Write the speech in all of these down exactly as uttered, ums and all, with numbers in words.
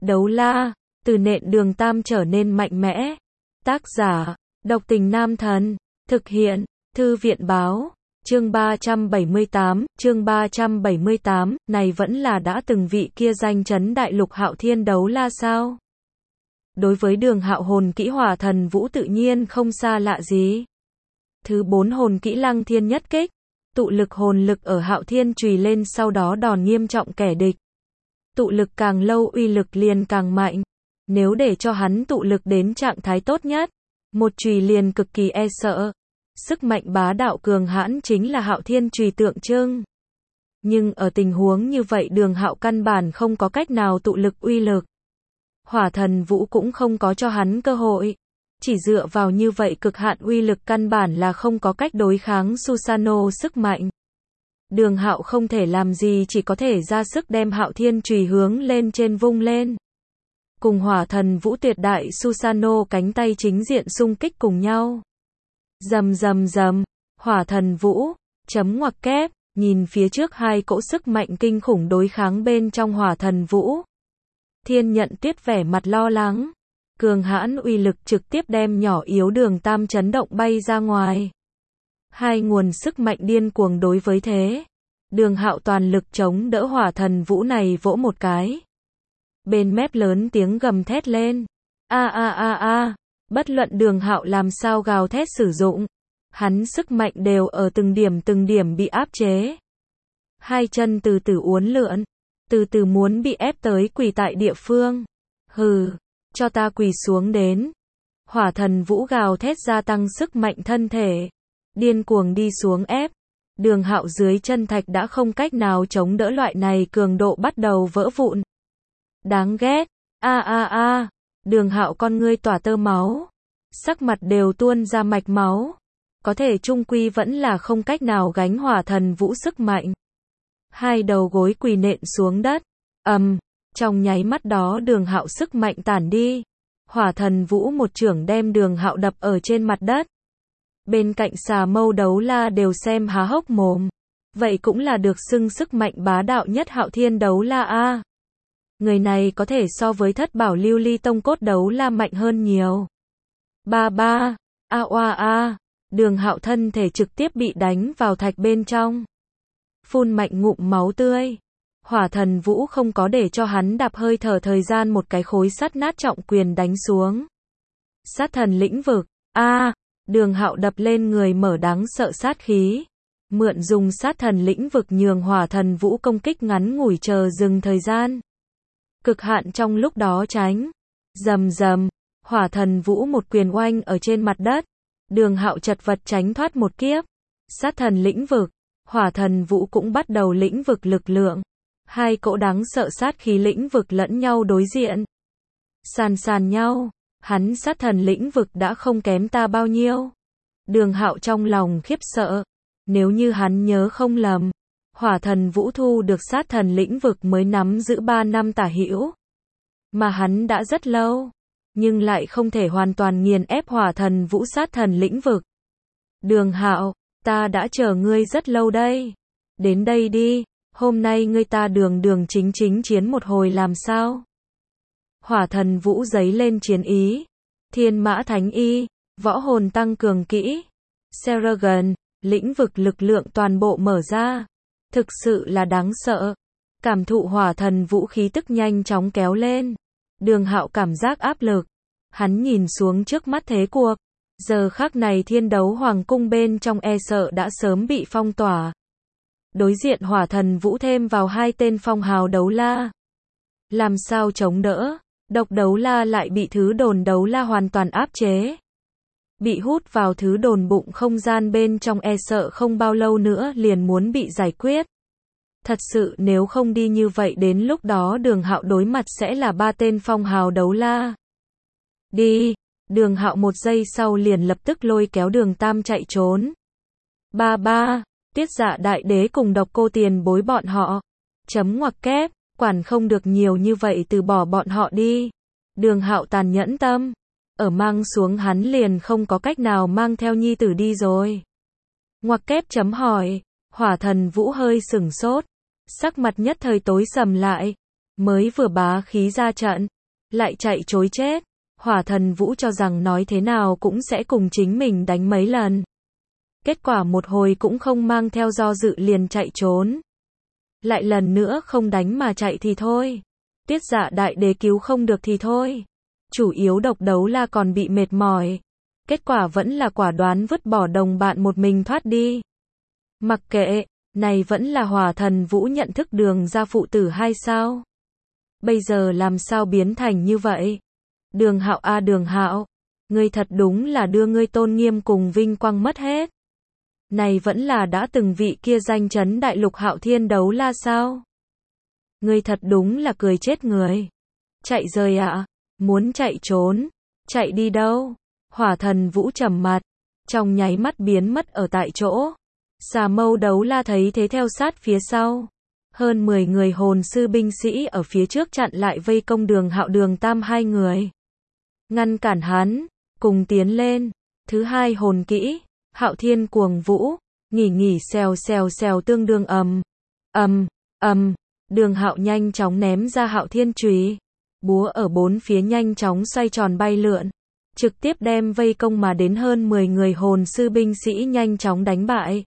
Đấu la, từ nện đường tam trở nên mạnh mẽ. Tác giả, độc tình nam thần. Thực hiện, thư viện báo. Chương ba trăm bảy mươi tám, chương ba trăm bảy mươi tám, này vẫn là đã từng vị kia danh chấn đại lục Hạo Thiên đấu la sao? Đối với Đường Hạo hồn kỹ Hỏa Thần Vũ tự nhiên không xa lạ gì. Thứ bốn hồn kỹ Lăng Thiên nhất kích, tụ lực hồn lực ở Hạo Thiên chùy lên sau đó đòn nghiêm trọng kẻ địch. Tụ lực càng lâu uy lực liền càng mạnh. Nếu để cho hắn tụ lực đến trạng thái tốt nhất, một chùy liền cực kỳ e sợ. Sức mạnh bá đạo cường hãn chính là Hạo Thiên chùy tượng trưng. Nhưng ở tình huống như vậy Đường Hạo căn bản không có cách nào tụ lực uy lực. Hỏa Thần Vũ cũng không có cho hắn cơ hội. Chỉ dựa vào như vậy cực hạn uy lực căn bản là không có cách đối kháng Susanoo sức mạnh. Đường Hạo không thể làm gì chỉ có thể ra sức đem Hạo Thiên chùy hướng lên trên vung lên. Cùng Hỏa Thần Vũ tuyệt đại Susanoo cánh tay chính diện xung kích cùng nhau. Rầm rầm rầm, Hỏa Thần Vũ, chấm ngoặc kép, nhìn phía trước hai cỗ sức mạnh kinh khủng đối kháng bên trong Hỏa Thần Vũ. Thiên Nhận Tuyết vẻ mặt lo lắng. Cường hãn uy lực trực tiếp đem nhỏ yếu Đường Tam chấn động bay ra ngoài. Hai nguồn sức mạnh điên cuồng đối với thế. Đường Hạo toàn lực chống đỡ Hỏa Thần Vũ này vỗ một cái. Bên mép lớn tiếng gầm thét lên. A a a a, bất luận Đường Hạo làm sao gào thét sử dụng, hắn sức mạnh đều ở từng điểm từng điểm bị áp chế. Hai chân từ từ uốn lượn, từ từ muốn bị ép tới quỳ tại địa phương. Hừ, cho ta quỳ xuống đến. Hỏa Thần Vũ gào thét gia tăng sức mạnh thân thể, điên cuồng đi xuống ép. Đường Hạo dưới chân thạch đã không cách nào chống đỡ loại này cường độ bắt đầu vỡ vụn. Đáng ghét. A a a, Đường Hạo con ngươi tỏa tơ máu, sắc mặt đều tuôn ra mạch máu. Có thể chung quy vẫn là không cách nào gánh Hỏa Thần Vũ sức mạnh. Hai đầu gối quỳ nện xuống đất. Ầm, um, trong nháy mắt đó Đường Hạo sức mạnh tản đi. Hỏa Thần Vũ một chưởng đem Đường Hạo đập ở trên mặt đất. Bên cạnh Xà Mâu đấu la đều xem há hốc mồm. Vậy cũng là được xưng sức mạnh bá đạo nhất Hạo Thiên đấu la a. Người này có thể so với Thất Bảo Lưu Ly Tông cốt đấu la mạnh hơn nhiều. Ba ba, a oa a, Đường Hạo thân thể trực tiếp bị đánh vào thạch bên trong. Phun mạnh ngụm máu tươi. Hỏa Thần Vũ không có để cho hắn đạp hơi thở thời gian một cái khối sắt nát trọng quyền đánh xuống. Sát thần lĩnh vực, a, Đường Hạo đập lên người mở đáng sợ sát khí. Mượn dùng sát thần lĩnh vực nhường Hỏa Thần Vũ công kích ngắn ngủi chờ dừng thời gian. Cực hạn trong lúc đó tránh. Rầm rầm, Hỏa Thần Vũ một quyền oanh ở trên mặt đất. Đường Hạo chật vật tránh thoát một kiếp. Sát thần lĩnh vực, Hỏa Thần Vũ cũng bắt đầu lĩnh vực lực lượng. Hai cỗ đáng sợ sát khí lĩnh vực lẫn nhau đối diện. Sàn sàn nhau, hắn sát thần lĩnh vực đã không kém ta bao nhiêu. Đường Hạo trong lòng khiếp sợ. Nếu như hắn nhớ không lầm, Hỏa Thần Vũ thu được sát thần lĩnh vực mới nắm giữ ba năm tả hữu. Mà hắn đã rất lâu, nhưng lại không thể hoàn toàn nghiền ép Hỏa Thần Vũ sát thần lĩnh vực. Đường Hạo, ta đã chờ ngươi rất lâu đây. Đến đây đi, hôm nay ngươi ta đường đường chính chính chiến một hồi làm sao? Hỏa Thần Vũ giấy lên chiến ý. Thiên Mã Thánh Y, võ hồn tăng cường kỹ. Seragon, lĩnh vực lực lượng toàn bộ mở ra. Thực sự là đáng sợ. Cảm thụ Hỏa Thần Vũ khí tức nhanh chóng kéo lên. Đường Hạo cảm giác áp lực. Hắn nhìn xuống trước mắt thế cuộc. Giờ khắc này Thiên Đấu Hoàng cung bên trong e sợ đã sớm bị phong tỏa. Đối diện Hỏa Thần Vũ thêm vào hai tên phong hào đấu la. Làm sao chống đỡ? Độc đấu la lại bị thứ đồn đấu la hoàn toàn áp chế. Bị hút vào thứ đồn bụng không gian bên trong e sợ không bao lâu nữa liền muốn bị giải quyết. Thật sự nếu không đi như vậy đến lúc đó Đường Hạo đối mặt sẽ là ba tên phong hào đấu la. Đi, Đường Hạo một giây sau liền lập tức lôi kéo Đường Tam chạy trốn. Ba ba, Tiết Dạ Đại Đế cùng Độc Cô Tiền Bối bọn họ. Chấm ngoặc kép, quản không được nhiều như vậy từ bỏ bọn họ đi. Đường Hạo tàn nhẫn tâm. Ở mang xuống hắn liền không có cách nào mang theo nhi tử đi rồi. Ngoặc kép chấm hỏi. Hỏa Thần Vũ hơi sửng sốt. Sắc mặt nhất thời tối sầm lại. Mới vừa bá khí ra trận. lại chạy trối chết. Hỏa thần Vũ cho rằng nói thế nào cũng sẽ cùng chính mình đánh mấy lần. Kết quả một hồi cũng không mang theo do dự liền chạy trốn. Lại lần nữa không đánh mà chạy thì thôi. Tiết Dạ đại đế cứu không được thì thôi. Chủ yếu Độc Đấu La còn bị mệt mỏi. Kết quả vẫn là quả đoán vứt bỏ đồng bạn một mình thoát đi. Mặc kệ, này vẫn là Hỏa thần Vũ nhận thức Đường gia phụ tử hay sao? Bây giờ làm sao biến thành như vậy? Đường Hạo a Đường Hạo, ngươi thật đúng là đưa ngươi tôn nghiêm cùng vinh quang mất hết. Này vẫn là đã từng vị kia danh chấn đại lục Hạo Thiên Đấu La sao? Ngươi thật đúng là cười chết người. Chạy rời ạ, à? Muốn chạy trốn, chạy đi đâu? Hỏa thần Vũ trầm mặt, trong nháy mắt biến mất ở tại chỗ. Xà Mâu Đấu La thấy thế theo sát phía sau. Hơn mười người hồn sư binh sĩ ở phía trước chặn lại vây công Đường Hạo Đường Tam hai người. Ngăn cản hắn, cùng tiến lên. Thứ hai hồn kỹ, Hạo Thiên Cuồng Vũ, nghỉ nghỉ xèo xèo xèo tương đương ầm, ầm, ầm. Đường Hạo nhanh chóng ném ra Hạo Thiên chùy, búa ở bốn phía nhanh chóng xoay tròn bay lượn, trực tiếp đem vây công mà đến hơn mười người hồn sư binh sĩ nhanh chóng đánh bại.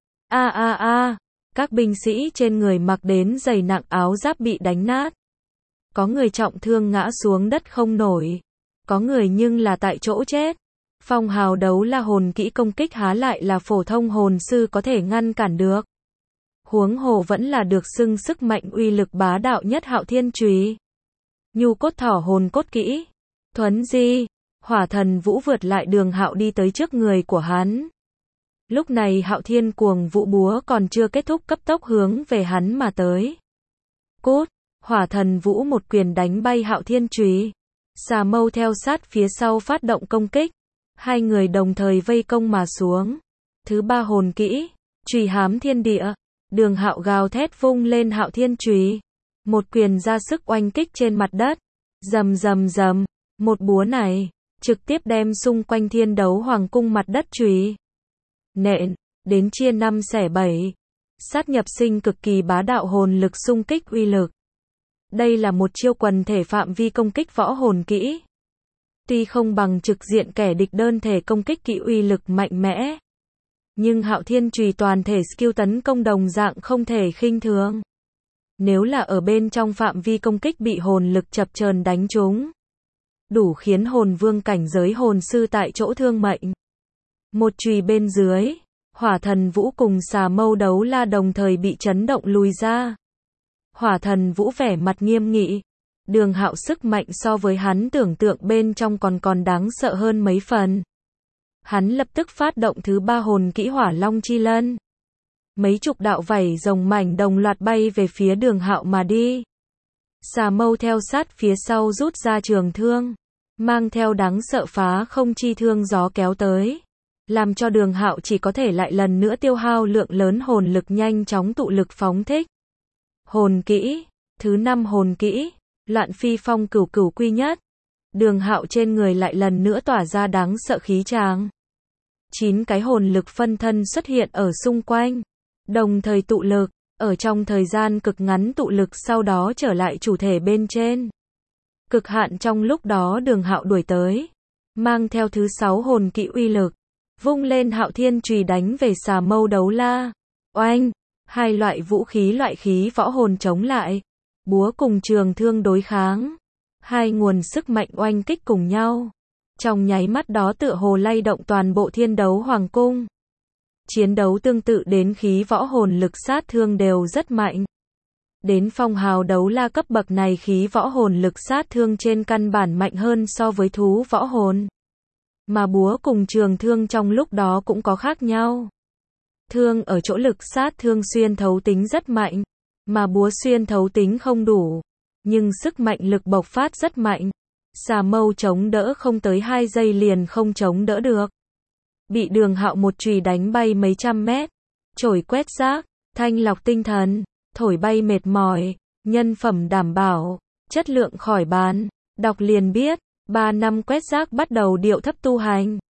A a a, các binh sĩ trên người mặc đến dày nặng áo giáp bị đánh nát. Có người trọng thương ngã xuống đất không nổi, có người nhưng là tại chỗ chết. Phong Hào Đấu La hồn kỹ công kích há lại là phổ thông hồn sư có thể ngăn cản được. Huống hồ vẫn là được xưng sức mạnh uy lực bá đạo nhất Hạo Thiên chùy. Nhu cốt thỏ hồn cốt kỹ. Thuấn di, Hỏa thần Vũ vượt lại Đường Hạo đi tới trước người của hắn. Lúc này Hạo Thiên Cuồng Vũ búa còn chưa kết thúc cấp tốc hướng về hắn mà tới. Cốt, Hỏa thần Vũ một quyền đánh bay Hạo Thiên chùy. Xà Mâu theo sát phía sau phát động công kích. Hai người đồng thời vây công mà xuống. Thứ ba hồn kỹ, Chùy Hám Thiên Địa. Đường Hạo gào thét vung lên Hạo Thiên chùy, một quyền ra sức oanh kích trên mặt đất. Rầm rầm rầm, một búa này trực tiếp đem xung quanh Thiên Đấu Hoàng cung mặt đất chùy nện đến chia năm xẻ bảy. Sát nhập sinh cực kỳ bá đạo hồn lực xung kích uy lực. Đây là một chiêu quần thể phạm vi công kích võ hồn kỹ. Tuy không bằng trực diện kẻ địch đơn thể công kích kỹ uy lực mạnh mẽ, nhưng Hạo Thiên chùy toàn thể skill tấn công đồng dạng không thể khinh thường. Nếu là ở bên trong phạm vi công kích bị hồn lực chập chờn đánh trúng, đủ khiến hồn vương cảnh giới hồn sư tại chỗ thương mệnh. Một chùy bên dưới, Hỏa thần Vũ cùng Xà Mâu Đấu La đồng thời bị chấn động lùi ra. Hỏa thần Vũ vẻ mặt nghiêm nghị. Đường Hạo sức mạnh so với hắn tưởng tượng bên trong còn còn đáng sợ hơn mấy phần. Hắn lập tức phát động thứ ba hồn kỹ Hỏa Long Chi Lân. Mấy chục đạo vảy rồng mảnh đồng loạt bay về phía Đường Hạo mà đi. Xà Mâu theo sát phía sau rút ra trường thương, mang theo đáng sợ phá không chi thương gió kéo tới, làm cho Đường Hạo chỉ có thể lại lần nữa tiêu hao lượng lớn hồn lực nhanh chóng tụ lực phóng thích. Hồn kỹ, thứ năm hồn kỹ, Loạn Phi Phong Cửu Cửu Quy Nhất. Đường Hạo trên người lại lần nữa tỏa ra đáng sợ khí tràng. Chín cái hồn lực phân thân xuất hiện ở xung quanh, đồng thời tụ lực, ở trong thời gian cực ngắn tụ lực sau đó trở lại chủ thể bên trên. Cực hạn trong lúc đó Đường Hạo đuổi tới, mang theo thứ sáu hồn kỹ uy lực, vung lên Hạo Thiên chùy đánh về Xà Mâu Đấu La. Oanh, hai loại vũ khí loại khí võ hồn chống lại, búa cùng trường thương đối kháng, hai nguồn sức mạnh oanh kích cùng nhau. Trong nháy mắt đó tựa hồ lay động toàn bộ Thiên Đấu Hoàng cung. Chiến đấu tương tự đến khí võ hồn lực sát thương đều rất mạnh. Đến Phong Hào Đấu La cấp bậc này khí võ hồn lực sát thương trên căn bản mạnh hơn so với thú võ hồn. Mà búa cùng trường thương trong lúc đó cũng có khác nhau. Thương ở chỗ lực sát thương xuyên thấu tính rất mạnh, mà búa xuyên thấu tính không đủ, nhưng sức mạnh lực bộc phát rất mạnh. Xà Mâu chống đỡ không tới hai giây liền không chống đỡ được. Bị Đường Hạo một chùy đánh bay mấy trăm mét. Chổi quét rác, thanh lọc tinh thần, thổi bay mệt mỏi, nhân phẩm đảm bảo, chất lượng khỏi bàn. Đọc liền biết, ba năm quét rác bắt đầu điệu thấp tu hành.